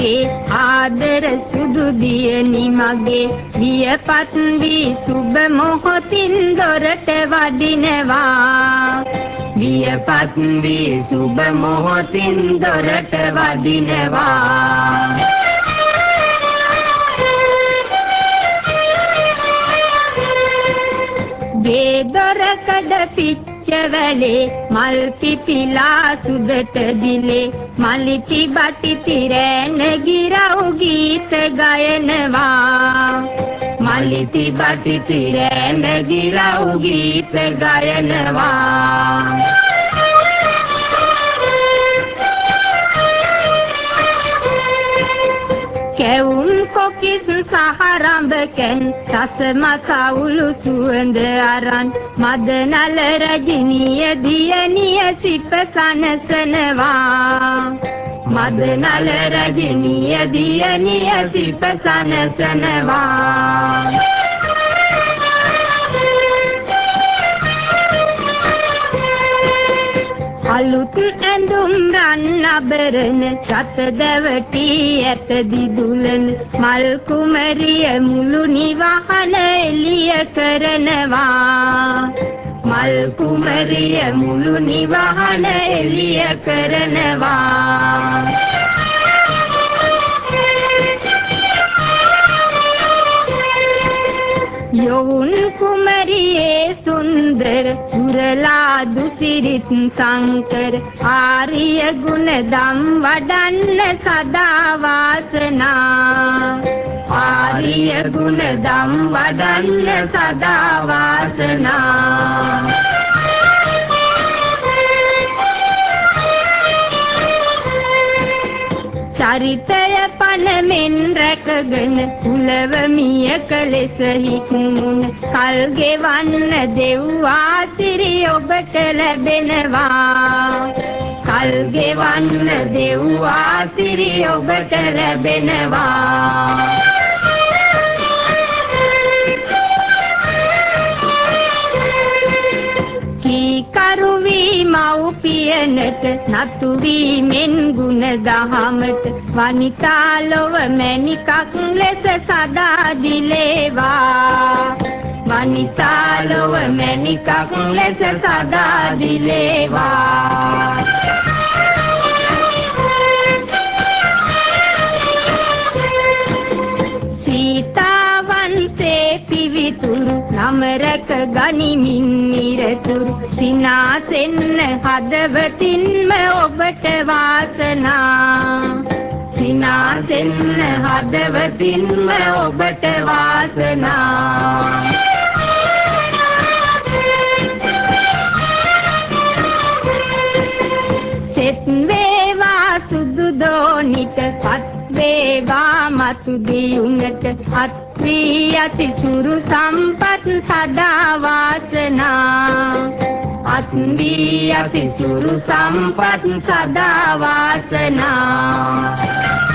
මගේ ආදර සුදු දියණි මගේ වියපත් වී සුබ මොහොතින් දොරට වඩිනවා වියපත් වී සුබ මොහොතින් දොරට වඩිනවා ගේ දොරකඩ පිච්චවැලේ මල් පිපිලා සුදට දිලේ මලිති බටිති රෑන ගිරව් ගීත ගයනවා මලිති බටිති රෑන ගිරව් ගීත ගයනවා කැවුම් කොකිස් සහරඹකෙන් රස මසවුලු සුවඳ අරන් මදනල රජිනිය දියණිය සිප සනසනවා මදනල රජිනිය දියණිය සිප සනසනවා අලුත් ඇඳුම් රන් අබරන රත දැවටී ඇත දිදුලන මල් කුමරිය මුළු නිවහන එළිය කරනවා මල් කුමරිය මුළු නිවහන එළිය කරනවා යොවුන් කුමරියේ සුන්දර සුරලා දුසිරිත් සංකර ආර්ය ගුණ දම් වඩන්න සදා වාසනා ආර්ය ගුණ දම් වඩන්න සදා වාසනා චරිතය පනමෙන් රැකගෙන කුලවමිය කලෙස හික්මුණ කල් ගෙවන්න දෙව්වා සිරි ඔබට ලැබෙනවා කල් ගෙවන්න දෙව්වා සිරි ඔබට ලැබෙනවා කීකරු වී මව්පියනට නතු වීමෙන් ගුණ දහමට වනිතා ලොව මැණිකක් ලෙස සදා දිලේවා වනිතා ලොව මැණිකක් ලෙස සදා දිලේවා සීතාවන්සේ පිවිතුරු නම රැක ගනිමින් නිරතුරු සිනාසෙන්න හදවතින්ම ඔබට වාසනා සිනාසෙන්න හදවතින්ම ඔබට වාසනා සෙත් වේවා සුදු දෝනිට පත් වේවා මතු දියුණට අත් වී යති සුරු සම්පත් සදා වාසනා අත් වී යති සුරු සම්පත් සදා වාසනා